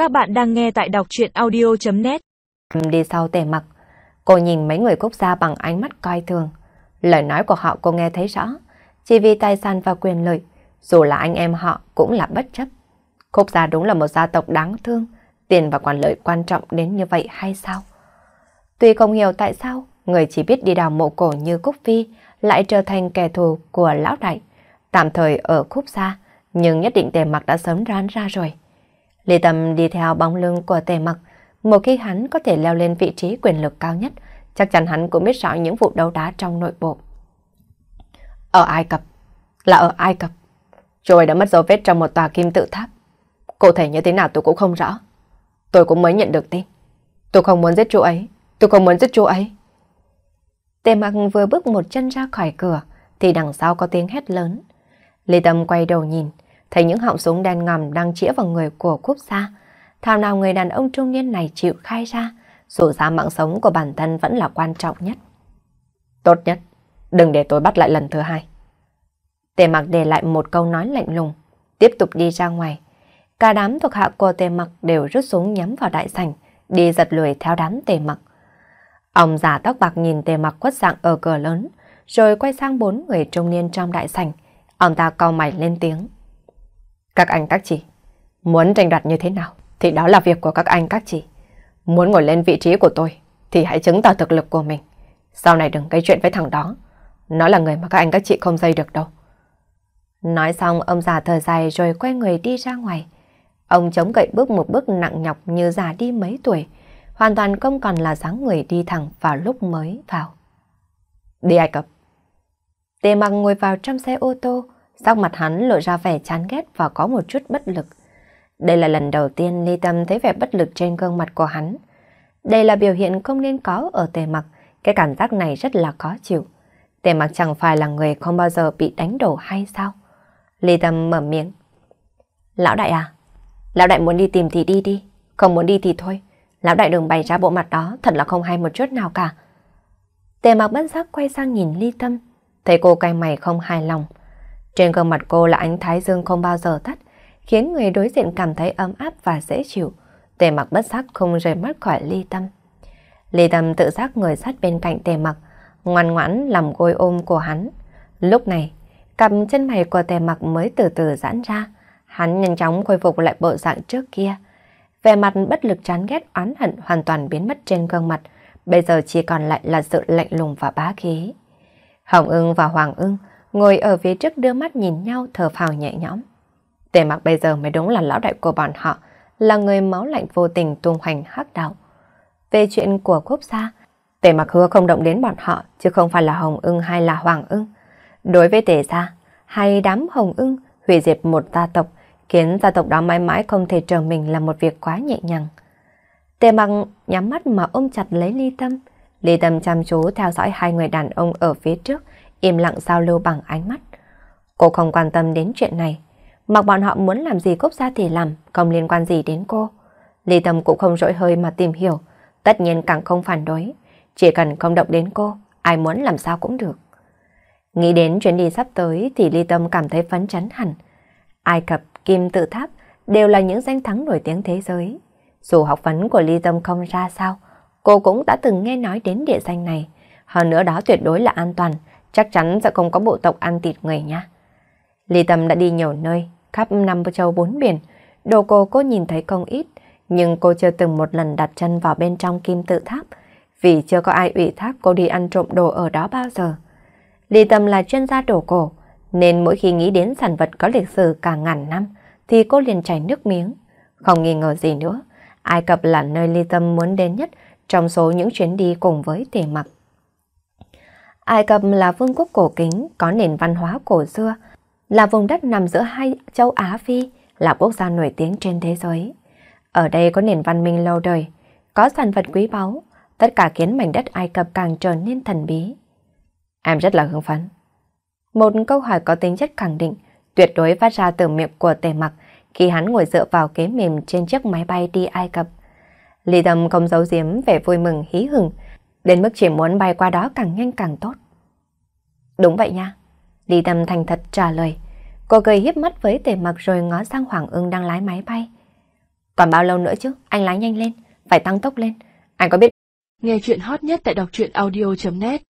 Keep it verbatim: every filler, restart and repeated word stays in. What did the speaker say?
Các bạn đang nghe tại đọc truyện audio chấm net. Đi sau Tề Mặc, cô nhìn mấy người Cúc gia bằng ánh mắt coi thường. Lời nói của họ cô nghe thấy rõ, chỉ vì tài sản và quyền lợi, dù là anh em họ cũng là bất chấp. Cúc gia đúng là một gia tộc đáng thương, tiền và quyền lợi quan trọng đến như vậy hay sao? Tuy không hiểu tại sao người chỉ biết đi đào mộ cổ như Cúc Phi lại trở thành kẻ thù của lão đại, tạm thời ở Cúc gia, nhưng nhất định Tề Mặc đã sớm đoán ra rồi. Lý Tâm đi theo bóng lưng của Tề Mặc, một khi hắn có thể leo lên vị trí quyền lực cao nhất, chắc chắn hắn cũng biết rõ những vụ đấu đá trong nội bộ. Ở Ai Cập, là ở Ai Cập, rồi đã mất dấu vết trong một tòa kim tự tháp. Cụ thể như thế nào tôi cũng không rõ. Tôi cũng mới nhận được tin. Tôi không muốn giết chú ấy, tôi không muốn giết chú ấy. Tề Mặc vừa bước một chân ra khỏi cửa, thì đằng sau có tiếng hét lớn. Lý Tâm quay đầu nhìn, thấy những họng súng đen ngòm đang chĩa vào người của Cúc gia. Thảo nào người đàn ông trung niên này chịu khai ra, dù ra mạng sống của bản thân vẫn là quan trọng nhất. Tốt nhất, đừng để tôi bắt lại lần thứ hai. Tề Mặc để lại một câu nói lạnh lùng, tiếp tục đi ra ngoài. Cả đám thuộc hạ của Tề Mặc đều rút súng nhắm vào đại sảnh, đi giật lùi theo đám Tề Mặc. Ông già tóc bạc nhìn Tề Mặc quất dạng ở cửa lớn, rồi quay sang bốn người trung niên trong đại sảnh. Ông ta cau mày lên tiếng. Các anh các chị, muốn tranh đoạt như thế nào thì đó là việc của các anh các chị. Muốn ngồi lên vị trí của tôi thì hãy chứng tỏ thực lực của mình. Sau này đừng gây chuyện với thằng đó. Nó là người mà các anh các chị không dây được đâu. Nói xong ông già thở dài rồi quay người đi ra ngoài. Ông chống gậy bước một bước nặng nhọc như già đi mấy tuổi, hoàn toàn không còn là dáng người đi thẳng vào lúc mới vào. Đi Ai Cập. Tề Mặc ngồi vào trong xe ô tô, sắc mặt hắn lộ ra vẻ chán ghét và có một chút bất lực. Đây là lần đầu tiên Lý Tâm thấy vẻ bất lực trên gương mặt của hắn. Đây là biểu hiện không nên có ở Tề Mặc, cái cảm giác này rất là khó chịu. Tề Mặc chẳng phải là người không bao giờ bị đánh đổ hay sao? Lý Tâm mở miệng. Lão đại à? Lão đại muốn đi tìm thì đi đi, không muốn đi thì thôi. Lão đại đừng bày ra bộ mặt đó, thật là không hay một chút nào cả. Tề Mặc bất giác quay sang nhìn Lý Tâm, thấy cô cay mày không hài lòng. Trên gương mặt cô là ánh thái dương không bao giờ tắt, khiến người đối diện cảm thấy ấm áp và dễ chịu. Tề Mặc bất giác không rời mắt khỏi Lý Tâm. Lý Tâm tự giác ngồi sát bên cạnh Tề Mặc, ngoan ngoãn làm gối ôm của hắn. Lúc này, cặp chân mày của Tề Mặc mới từ từ giãn ra, hắn nhanh chóng khôi phục lại bộ dạng trước kia. Vẻ mặt bất lực chán ghét oán hận hoàn toàn biến mất trên gương mặt, bây giờ chỉ còn lại là sự lạnh lùng và bá khí. Hồng Ưng và Hoàng Ưng ngồi ở phía trước đưa mắt nhìn nhau thở phào nhẹ nhõm. Tề Mặc bây giờ mới đúng là lão đại của bọn họ, là người máu lạnh vô tình tung hoành hắc đạo. Về chuyện của Cúc gia, Tề Mặc hứa không động đến bọn họ, chứ không phải là Hồng Ưng hay là Hoàng Ưng. Đối với Tề gia, hay đám Hồng Ưng hủy diệt một gia tộc, khiến gia tộc đó mãi mãi không thể trở mình là một việc quá nhẹ nhàng. Tề Mặc nhắm mắt mà ôm chặt lấy Lý Tâm. Lý Tâm chăm chú theo dõi hai người đàn ông ở phía trước, im lặng giao lưu bằng ánh mắt. Cô không quan tâm đến chuyện này, mặc bọn họ muốn làm gì Cúc gia thì làm, không liên quan gì đến cô. Lý Tâm cũng không dỗi hơi mà tìm hiểu, tất nhiên càng không phản đối, chỉ cần không động đến cô, ai muốn làm sao cũng được. Nghĩ đến chuyến đi sắp tới thì Lý Tâm cảm thấy phấn chấn hẳn. Ai Cập, Kim Tự Tháp đều là những danh thắng nổi tiếng thế giới. Dù học vấn của Lý Tâm không ra sao, cô cũng đã từng nghe nói đến địa danh này. Hơn nữa đó tuyệt đối là an toàn, chắc chắn sẽ không có bộ tộc ăn thịt người nha. Lý Tâm đã đi nhiều nơi, khắp năm châu bốn biển. Đồ cổ cô nhìn thấy không ít, nhưng cô chưa từng một lần đặt chân vào bên trong Kim Tự Tháp, vì chưa có ai ủy thác cô đi ăn trộm đồ ở đó bao giờ. Lý Tâm là chuyên gia đồ cổ, nên mỗi khi nghĩ đến sản vật có lịch sử cả ngàn năm, thì cô liền chảy nước miếng. Không nghi ngờ gì nữa, Ai Cập là nơi Lý Tâm muốn đến nhất trong số những chuyến đi cùng với Tề Mặc. Ai Cập là vương quốc cổ kính, có nền văn hóa cổ xưa, là vùng đất nằm giữa hai châu Á Phi, là quốc gia nổi tiếng trên thế giới. Ở đây có nền văn minh lâu đời, có sản vật quý báu, tất cả khiến mảnh đất Ai Cập càng trở nên thần bí. Em rất là hưng phấn. Một câu hỏi có tính chất khẳng định, tuyệt đối phát ra từ miệng của Tề Mặc khi hắn ngồi dựa vào ghế mềm trên chiếc máy bay đi Ai Cập. Lý Tâm không giấu giếm vẻ vui mừng hí hửng, đến mức chỉ muốn bay qua đó càng nhanh càng tốt. Đúng vậy nha. Lý Tâm thành thật trả lời. Cô cười hiếp mắt với Tề Mặc rồi ngó sang Hoàng Ưng đang lái máy bay. Còn bao lâu nữa chứ? Anh lái nhanh lên, phải tăng tốc lên. Anh có biết... Nghe chuyện hot nhất tại đọc truyện audio chấm net